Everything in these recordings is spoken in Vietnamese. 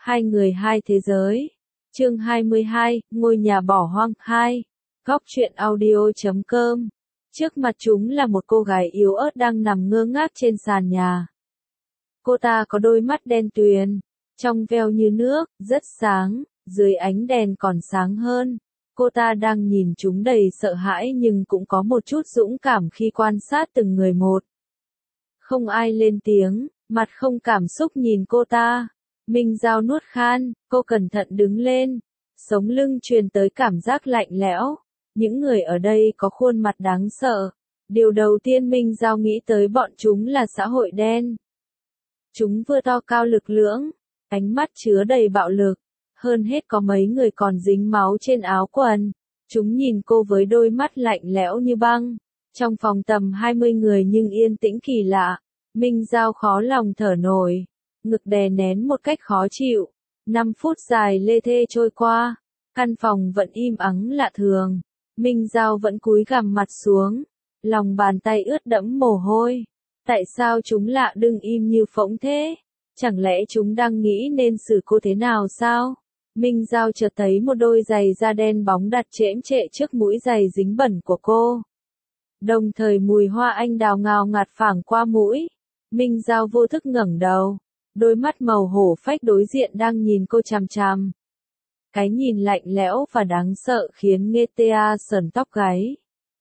Hai người hai thế giới. Chương 22, ngôi nhà bỏ hoang 2. Góc truyện audio.com. Trước mặt chúng là một cô gái yếu ớt đang nằm ngơ ngác trên sàn nhà. Cô ta có đôi mắt đen tuyền, trong veo như nước, rất sáng, dưới ánh đèn còn sáng hơn. Cô ta đang nhìn chúng đầy sợ hãi nhưng cũng có một chút dũng cảm khi quan sát từng người một. Không ai lên tiếng, mặt không cảm xúc nhìn cô ta. Minh Giao nuốt khan, cô cẩn thận đứng lên. Sống lưng truyền tới cảm giác lạnh lẽo. Những người ở đây có khuôn mặt đáng sợ. Điều đầu tiên Minh Giao nghĩ tới bọn chúng là xã hội đen. Chúng vừa to cao lực lưỡng, ánh mắt chứa đầy bạo lực. Hơn hết có mấy người còn dính máu trên áo quần. Chúng nhìn cô với đôi mắt lạnh lẽo như băng. Trong phòng tầm 20 người nhưng yên tĩnh kỳ lạ. Minh Giao khó lòng thở nổi. Ngực đè nén một cách khó chịu. 5 phút dài lê thê trôi qua. Căn phòng vẫn im ắng lạ thường. Minh Giao vẫn cúi gằm mặt xuống. Lòng bàn tay ướt đẫm mồ hôi. Tại sao chúng lạ đừng im như phỗng thế? Chẳng lẽ chúng đang nghĩ nên xử cô thế nào sao? Minh Giao chợt thấy một đôi giày da đen bóng đặt chễm chệ trước mũi giày dính bẩn của cô. Đồng thời mùi hoa anh đào ngào ngạt phảng qua mũi. Minh Giao vô thức ngẩng đầu. Đôi mắt màu hổ phách đối diện đang nhìn cô chằm chằm. Cái nhìn lạnh lẽo và đáng sợ khiến Nghe Tea sởn tóc gáy.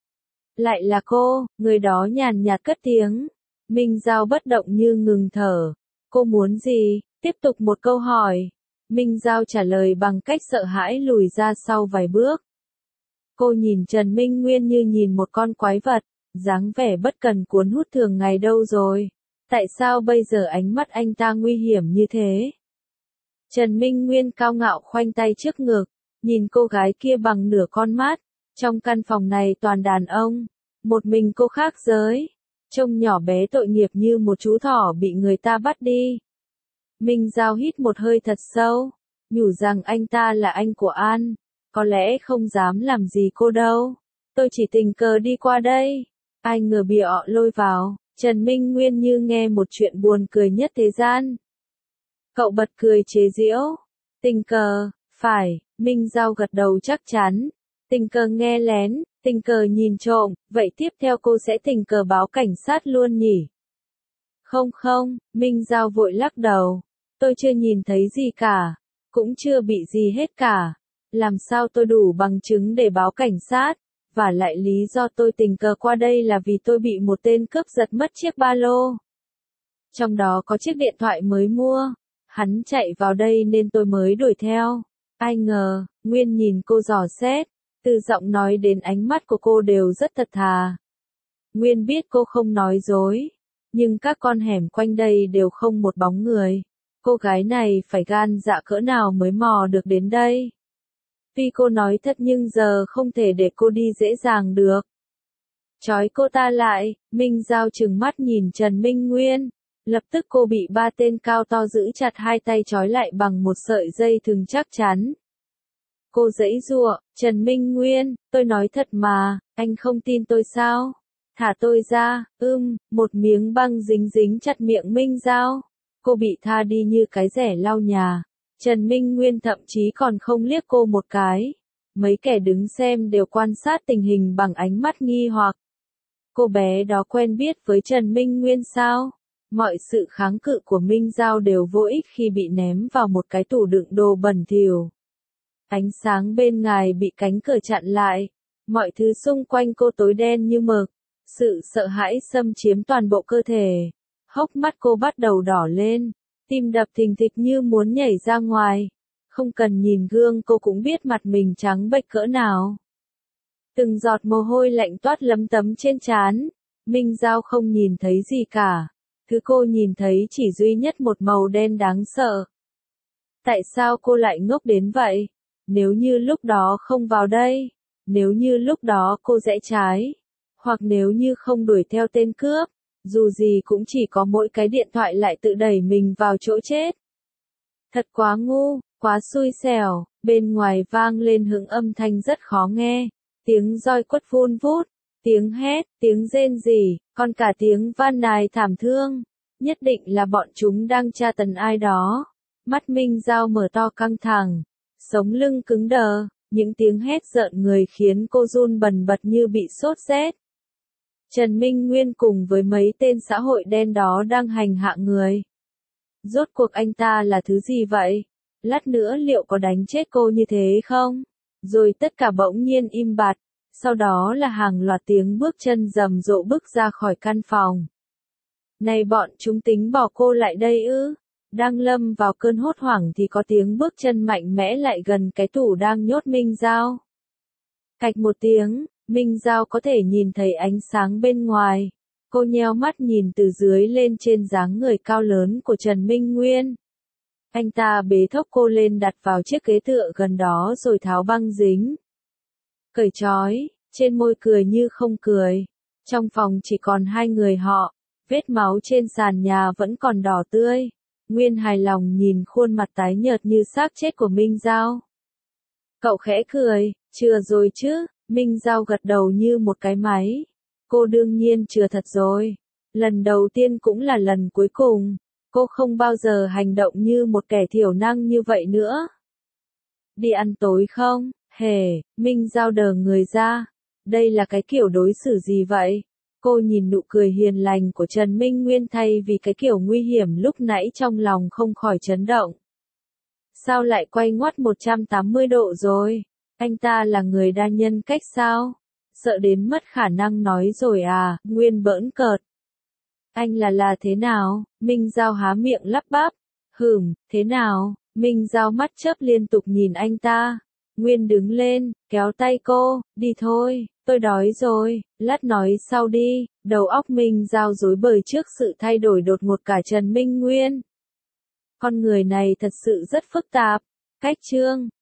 Lại là cô, người đó nhàn nhạt cất tiếng. Minh Giao bất động như ngừng thở. Cô muốn gì? Tiếp tục một câu hỏi. Minh Giao trả lời bằng cách sợ hãi lùi ra sau vài bước. Cô nhìn Trần Minh Nguyên như nhìn một con quái vật, dáng vẻ bất cần cuốn hút thường ngày đâu rồi. Tại sao bây giờ ánh mắt anh ta nguy hiểm như thế? Trần Minh Nguyên cao ngạo khoanh tay trước ngực, nhìn cô gái kia bằng nửa con mắt. Trong căn phòng này toàn đàn ông, một mình cô khác giới, trông nhỏ bé tội nghiệp như một chú thỏ bị người ta bắt đi. Minh Giao hít một hơi thật sâu, nhủ rằng anh ta là anh của An, có lẽ không dám làm gì cô đâu. Tôi chỉ tình cờ đi qua đây. Ai ngờ bị họ lôi vào. Trần Minh Nguyên như nghe một chuyện buồn cười nhất thế gian. Cậu bật cười chế giễu. Tình cờ, phải, Minh Giao gật đầu chắc chắn. Tình cờ nghe lén, tình cờ nhìn trộm, vậy tiếp theo cô sẽ tình cờ báo cảnh sát luôn nhỉ? Không, Minh Giao vội lắc đầu. Tôi chưa nhìn thấy gì cả, cũng chưa bị gì hết cả. Làm sao tôi đủ bằng chứng để báo cảnh sát? Và lại lý do tôi tình cờ qua đây là vì tôi bị một tên cướp giật mất chiếc ba lô. Trong đó có chiếc điện thoại mới mua. Hắn chạy vào đây nên tôi mới đuổi theo. Ai ngờ, Nguyên nhìn cô dò xét. Từ giọng nói đến ánh mắt của cô đều rất thật thà. Nguyên biết cô không nói dối. Nhưng các con hẻm quanh đây đều không một bóng người. Cô gái này phải gan dạ cỡ nào mới mò được đến đây. Tuy cô nói thật nhưng giờ không thể để cô đi dễ dàng được. Trói cô ta lại, Minh Giao trừng mắt nhìn Trần Minh Nguyên. Lập tức cô bị ba tên cao to giữ chặt hai tay trói lại bằng một sợi dây thừng chắc chắn. Cô giãy giụa, Trần Minh Nguyên, tôi nói thật mà, anh không tin tôi sao? Thả tôi ra, một miếng băng dính dính chặt miệng Minh Giao. Cô bị tha đi như cái rẻ lau nhà. Trần Minh Nguyên thậm chí còn không liếc cô một cái. Mấy kẻ đứng xem đều quan sát tình hình bằng ánh mắt nghi hoặc. Cô bé đó quen biết với Trần Minh Nguyên sao? Mọi sự kháng cự của Minh Giao đều vô ích khi bị ném vào một cái tủ đựng đồ bẩn thỉu. Ánh sáng bên ngoài bị cánh cửa chặn lại. Mọi thứ xung quanh cô tối đen như mực. Sự sợ hãi xâm chiếm toàn bộ cơ thể. Hốc mắt cô bắt đầu đỏ lên. Tim đập thình thịch như muốn nhảy ra ngoài. Không cần nhìn gương cô cũng biết mặt mình trắng bệch cỡ nào. Từng giọt mồ hôi lạnh toát lấm tấm trên trán. Minh Giao không nhìn thấy gì cả. Thứ cô nhìn thấy chỉ duy nhất một màu đen đáng sợ. Tại sao cô lại ngốc đến vậy? Nếu như lúc đó không vào đây. Nếu như lúc đó cô rẽ trái. Hoặc nếu như không đuổi theo tên cướp. Dù gì cũng chỉ có mỗi cái điện thoại lại tự đẩy mình vào chỗ chết. Thật quá ngu, quá xui xẻo. Bên ngoài vang lên hững âm thanh rất khó nghe. Tiếng roi quất vun vút, tiếng hét, tiếng rên rỉ, còn cả tiếng van nài thảm thương. Nhất định là bọn chúng đang tra tấn ai đó. Mắt Minh Giao mở to căng thẳng, sống lưng cứng đờ, những tiếng hét giận người khiến cô run bần bật như bị sốt rét. Trần Minh Nguyên cùng với mấy tên xã hội đen đó đang hành hạ người. Rốt cuộc anh ta là thứ gì vậy? Lát nữa liệu có đánh chết cô như thế không? Rồi tất cả bỗng nhiên im bặt, sau đó là hàng loạt tiếng bước chân rầm rộ bước ra khỏi căn phòng. Này bọn chúng tính bỏ cô lại đây ư? Đang lâm vào cơn hốt hoảng thì có tiếng bước chân mạnh mẽ lại gần cái tủ đang nhốt Minh Giao. Cạch một tiếng, Minh Giao có thể nhìn thấy ánh sáng bên ngoài. Cô nheo mắt nhìn từ dưới lên trên dáng người cao lớn của Trần Minh Nguyên. Anh ta bế thốc cô lên đặt vào chiếc ghế tựa gần đó rồi tháo băng dính. Cởi trói, trên môi cười như không cười. Trong phòng chỉ còn hai người họ, vết máu trên sàn nhà vẫn còn đỏ tươi. Nguyên hài lòng nhìn khuôn mặt tái nhợt như xác chết của Minh Giao. Cậu khẽ cười, chừa rồi chứ? Minh Giao gật đầu như một cái máy. Cô đương nhiên chừa thật rồi. Lần đầu tiên cũng là lần cuối cùng. Cô không bao giờ hành động như một kẻ thiểu năng như vậy nữa. Đi ăn tối không? Hề, Minh Giao đờ người ra. Đây là cái kiểu đối xử gì vậy? Cô nhìn nụ cười hiền lành của Trần Minh Nguyên thay vì cái kiểu nguy hiểm lúc nãy trong lòng không khỏi chấn động. Sao lại quay ngoắt 180 độ rồi? Anh ta là người đa nhân cách sao? Sợ đến mất khả năng nói rồi à? Nguyên bỡn cợt. Anh là thế nào? Minh Giao há miệng lắp bắp. Thế nào? Minh Giao mắt chớp liên tục nhìn anh ta. Nguyên đứng lên, kéo tay cô, đi thôi, tôi đói rồi, lát nói sau đi. Đầu óc Minh Giao rối bời trước sự thay đổi đột ngột cả Trần Minh Nguyên. Con người này thật sự rất phức tạp. Cách chương